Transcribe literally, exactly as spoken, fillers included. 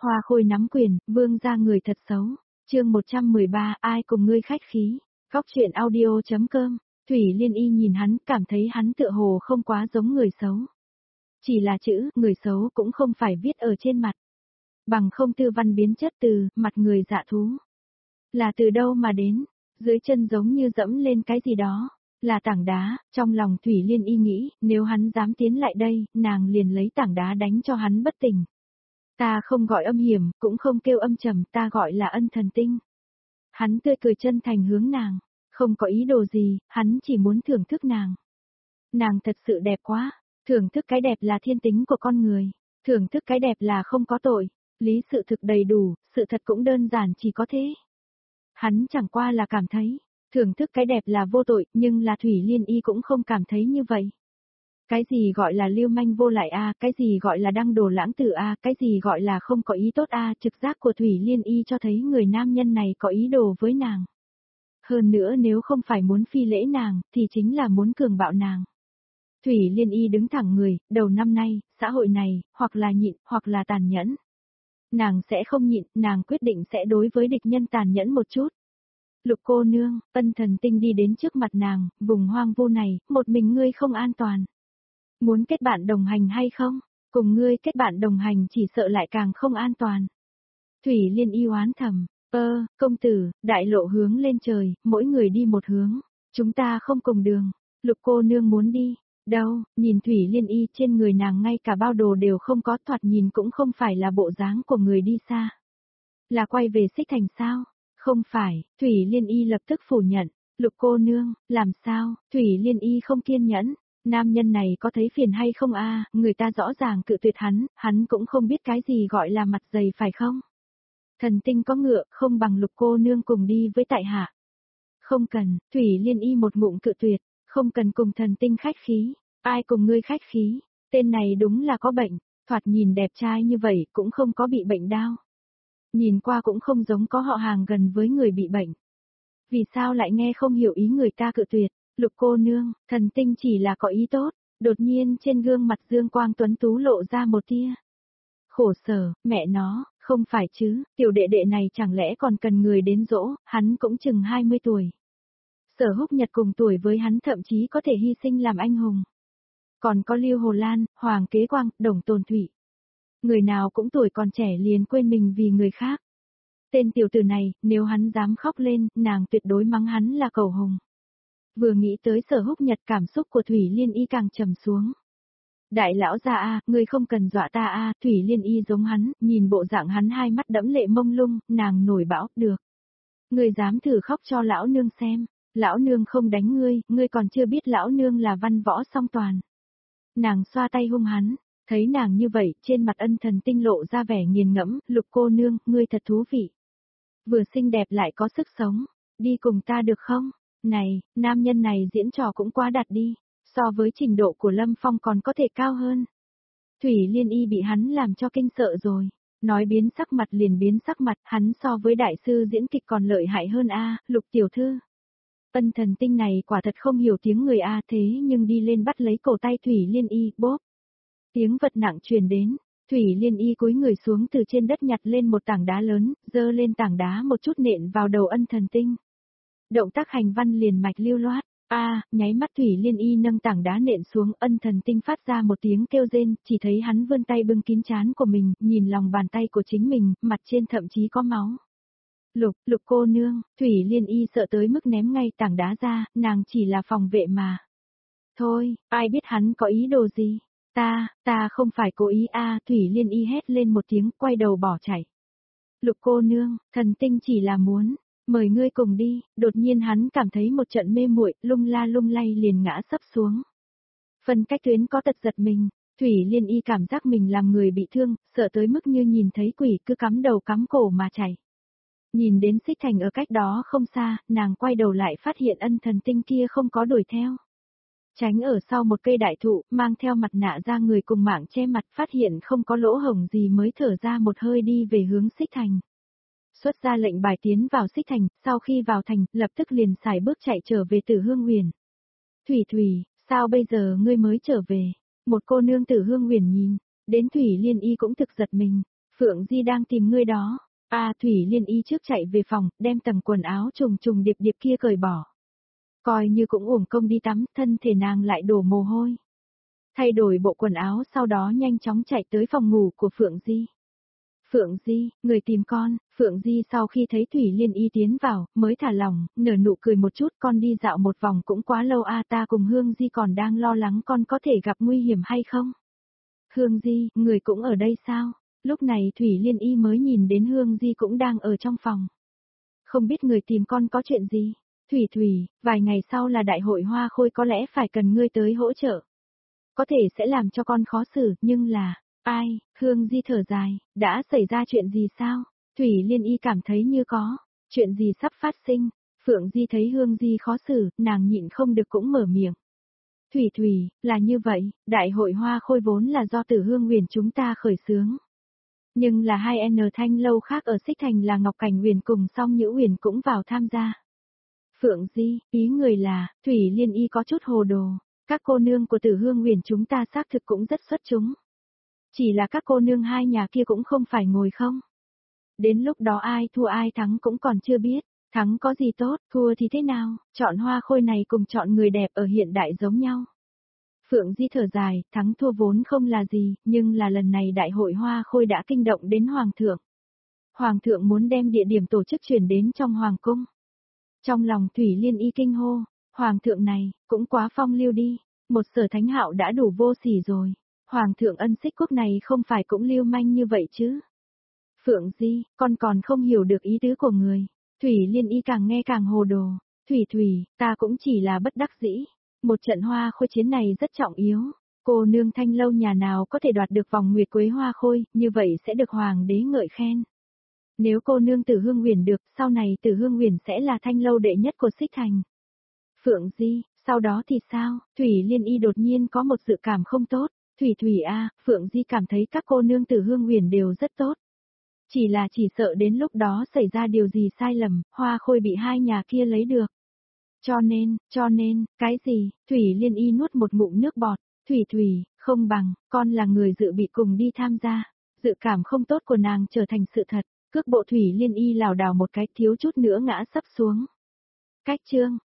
Hoa Khôi nắm quyền, vương ra người thật xấu. Chương một trăm mười ba, ai cùng ngươi khách khí. Góc truyện audio.com. Thủy Liên Y nhìn hắn, cảm thấy hắn tựa hồ không quá giống người xấu. Chỉ là chữ, người xấu cũng không phải viết ở trên mặt. Bằng không tư văn biến chất từ, mặt người dạ thú. Là từ đâu mà đến, dưới chân giống như dẫm lên cái gì đó. Là tảng đá, trong lòng Thủy Liên Y nghĩ, nếu hắn dám tiến lại đây, nàng liền lấy tảng đá đánh cho hắn bất tỉnh. Ta không gọi âm hiểm, cũng không kêu âm trầm, ta gọi là ân thần tinh. Hắn tươi cười chân thành hướng nàng, không có ý đồ gì, hắn chỉ muốn thưởng thức nàng. Nàng thật sự đẹp quá, thưởng thức cái đẹp là thiên tính của con người, thưởng thức cái đẹp là không có tội, lý sự thực đầy đủ, sự thật cũng đơn giản chỉ có thế. Hắn chẳng qua là cảm thấy, thưởng thức cái đẹp là vô tội, nhưng là Thủy Liên Y cũng không cảm thấy như vậy. Cái gì gọi là lưu manh vô lại a, cái gì gọi là đăng đồ lãng tử a, cái gì gọi là không có ý tốt a, trực giác của Thủy Liên Y cho thấy người nam nhân này có ý đồ với nàng. Hơn nữa nếu không phải muốn phi lễ nàng, thì chính là muốn cường bạo nàng. Thủy Liên Y đứng thẳng người, đầu năm nay, xã hội này, hoặc là nhịn, hoặc là tàn nhẫn. Nàng sẽ không nhịn, nàng quyết định sẽ đối với địch nhân tàn nhẫn một chút. Lục cô nương, ân thần tinh đi đến trước mặt nàng, vùng hoang vu này, một mình ngươi không an toàn. Muốn kết bạn đồng hành hay không? Cùng ngươi kết bạn đồng hành chỉ sợ lại càng không an toàn. Thủy Liên Y oán thầm, ơ, công tử, đại lộ hướng lên trời, mỗi người đi một hướng. Chúng ta không cùng đường. Lục cô nương muốn đi. Đâu, nhìn Thủy Liên Y trên người nàng ngay cả bao đồ đều không có, thoạt nhìn cũng không phải là bộ dáng của người đi xa. Là quay về Xích Thành sao? Không phải, Thủy Liên Y lập tức phủ nhận. Lục cô nương, làm sao? Thủy Liên Y không kiên nhẫn. Nam nhân này có thấy phiền hay không a? Người ta rõ ràng cự tuyệt hắn, hắn cũng không biết cái gì gọi là mặt dày phải không? Thần tinh có ngựa, không bằng lục cô nương cùng đi với tại hạ. Không cần, Thủy Liên Y một ngụm cự tuyệt, không cần cùng thần tinh khách khí, ai cùng ngươi khách khí, tên này đúng là có bệnh, thoạt nhìn đẹp trai như vậy cũng không có bị bệnh đau. Nhìn qua cũng không giống có họ hàng gần với người bị bệnh. Vì sao lại nghe không hiểu ý người ta cự tuyệt? Lục cô nương, thần tinh chỉ là có ý tốt, đột nhiên trên gương mặt Dương Quang tuấn tú lộ ra một tia. Khổ sở, mẹ nó, không phải chứ, tiểu đệ đệ này chẳng lẽ còn cần người đến dỗ, hắn cũng chừng hai mươi tuổi. Sở Húc Nhật cùng tuổi với hắn thậm chí có thể hy sinh làm anh hùng. Còn có Lưu Hồ Lan, Hoàng Kế Quang, Đồng Tồn Thủy. Người nào cũng tuổi còn trẻ liền quên mình vì người khác. Tên tiểu tử này, nếu hắn dám khóc lên, nàng tuyệt đối mắng hắn là cầu hùng. Vừa nghĩ tới Sở Húc Nhật, cảm xúc của Thủy Liên Y càng trầm xuống. Đại lão gia a, ngươi không cần dọa ta a, Thủy Liên Y giống hắn, nhìn bộ dạng hắn hai mắt đẫm lệ mông lung, nàng nổi bão, được. Ngươi dám thử khóc cho lão nương xem, lão nương không đánh ngươi, ngươi còn chưa biết lão nương là văn võ song toàn. Nàng xoa tay hung hắn, thấy nàng như vậy, trên mặt ân thần tinh lộ ra vẻ nghiền ngẫm, lục cô nương, ngươi thật thú vị. Vừa xinh đẹp lại có sức sống, đi cùng ta được không? Này, nam nhân này diễn trò cũng quá đạt đi, so với trình độ của Lâm Phong còn có thể cao hơn. Thủy Liên Y bị hắn làm cho kinh sợ rồi, nói biến sắc mặt liền biến sắc mặt, hắn so với đại sư diễn kịch còn lợi hại hơn a, Lục tiểu thư. Ân thần tinh này quả thật không hiểu tiếng người a, thế nhưng đi lên bắt lấy cổ tay Thủy Liên Y, bóp. Tiếng vật nặng truyền đến, Thủy Liên Y cúi người xuống từ trên đất nhặt lên một tảng đá lớn, dơ lên tảng đá một chút nện vào đầu ân thần tinh. Động tác hành văn liền mạch lưu loát, a, à, nháy mắt Thủy Liên Y nâng tảng đá nện xuống, ân thần tinh phát ra một tiếng kêu rên, chỉ thấy hắn vươn tay bưng kín trán của mình, nhìn lòng bàn tay của chính mình, mặt trên thậm chí có máu. Lục, lục cô nương, Thủy Liên Y sợ tới mức ném ngay tảng đá ra, nàng chỉ là phòng vệ mà. Thôi, ai biết hắn có ý đồ gì? Ta, ta không phải cố ý a, à, Thủy Liên Y hét lên một tiếng, quay đầu bỏ chạy. Lục cô nương, thần tinh chỉ là muốn, mời ngươi cùng đi, đột nhiên hắn cảm thấy một trận mê muội, lung la lung lay liền ngã sấp xuống. Phân cách tuyến có tật giật mình, Thủy Liên Y cảm giác mình làm người bị thương, sợ tới mức như nhìn thấy quỷ cứ cắm đầu cắm cổ mà chạy. Nhìn đến Xích Thành ở cách đó không xa, nàng quay đầu lại phát hiện ân thần tinh kia không có đuổi theo. Tránh ở sau một cây đại thụ, mang theo mặt nạ ra người cùng mảng che mặt, phát hiện không có lỗ hổng gì mới thở ra một hơi đi về hướng Xích Thành. Xuất ra lệnh bài tiến vào Xích Thành, sau khi vào thành, lập tức liền xài bước chạy trở về Tử Hương Huyền. Thủy Thủy, sao bây giờ ngươi mới trở về? Một cô nương Tử Hương Huyền nhìn, đến Thủy Liên Y cũng thực giật mình, Phượng Di đang tìm ngươi đó. À, Thủy Liên Y trước chạy về phòng, đem tầng quần áo trùng trùng điệp điệp kia cởi bỏ. Coi như cũng uổng công đi tắm, thân thể nàng lại đổ mồ hôi. Thay đổi bộ quần áo sau đó nhanh chóng chạy tới phòng ngủ của Phượng Di. Phượng Di, người tìm con. Phượng Di sau khi thấy Thủy Liên Y tiến vào, mới thả lỏng, nở nụ cười một chút. Con đi dạo một vòng cũng quá lâu a, ta cùng Hương Di còn đang lo lắng con có thể gặp nguy hiểm hay không. Hương Di, người cũng ở đây sao? Lúc này Thủy Liên Y mới nhìn đến Hương Di cũng đang ở trong phòng. Không biết người tìm con có chuyện gì? Thủy Thủy, vài ngày sau là đại hội hoa khôi, có lẽ phải cần ngươi tới hỗ trợ. Có thể sẽ làm cho con khó xử, nhưng là... Ai? Hương Di thở dài, đã xảy ra chuyện gì sao? Thủy Liên Y cảm thấy như có, chuyện gì sắp phát sinh. Phượng Di thấy Hương Di khó xử, nàng nhịn không được cũng mở miệng. Thủy Thủy, là như vậy, đại hội hoa khôi vốn là do Tử Hương Huyền chúng ta khởi xướng. Nhưng là hai N Thanh lâu khác ở Xích Thành là Ngọc Cảnh Huyền cùng Song Nhữ Huyền cũng vào tham gia. Phượng Di, ý người là, Thủy Liên Y có chút hồ đồ, các cô nương của Tử Hương Huyền chúng ta xác thực cũng rất xuất chúng. Chỉ là các cô nương hai nhà kia cũng không phải ngồi không. Đến lúc đó ai thua ai thắng cũng còn chưa biết, thắng có gì tốt, thua thì thế nào, chọn hoa khôi này cùng chọn người đẹp ở hiện đại giống nhau. Phượng Di thở dài, thắng thua vốn không là gì, nhưng là lần này đại hội hoa khôi đã kinh động đến Hoàng thượng. Hoàng thượng muốn đem địa điểm tổ chức chuyển đến trong Hoàng cung. Trong lòng Thủy Liên Y kinh hô, Hoàng thượng này, cũng quá phong lưu đi, một Sở Thánh Hạo đã đủ vô sỉ rồi. Hoàng thượng ân xích quốc này không phải cũng lưu manh như vậy chứ. Phượng Di, con còn không hiểu được ý tứ của người. Thủy Liên Y càng nghe càng hồ đồ. Thủy Thủy, ta cũng chỉ là bất đắc dĩ. Một trận hoa khôi chiến này rất trọng yếu. Cô nương Thanh lâu nhà nào có thể đoạt được vòng nguyệt quế hoa khôi, như vậy sẽ được Hoàng đế ngợi khen. Nếu cô nương Tử Hương Huyền được, sau này Tử Hương Huyền sẽ là Thanh lâu đệ nhất của Xích Thành. Phượng Di, sau đó thì sao? Thủy Liên Y đột nhiên có một dự cảm không tốt. Thủy Thủy a, Phượng Di cảm thấy các cô nương Tử Hương Huyền đều rất tốt. Chỉ là chỉ sợ đến lúc đó xảy ra điều gì sai lầm, hoa khôi bị hai nhà kia lấy được. Cho nên, cho nên, cái gì? Thủy Liên Y nuốt một ngụm nước bọt. Thủy Thủy, không bằng, con là người dự bị cùng đi tham gia. Dự cảm không tốt của nàng trở thành sự thật, cước bộ Thủy Liên Y lảo đảo một cái thiếu chút nữa ngã sấp xuống. Cách chương,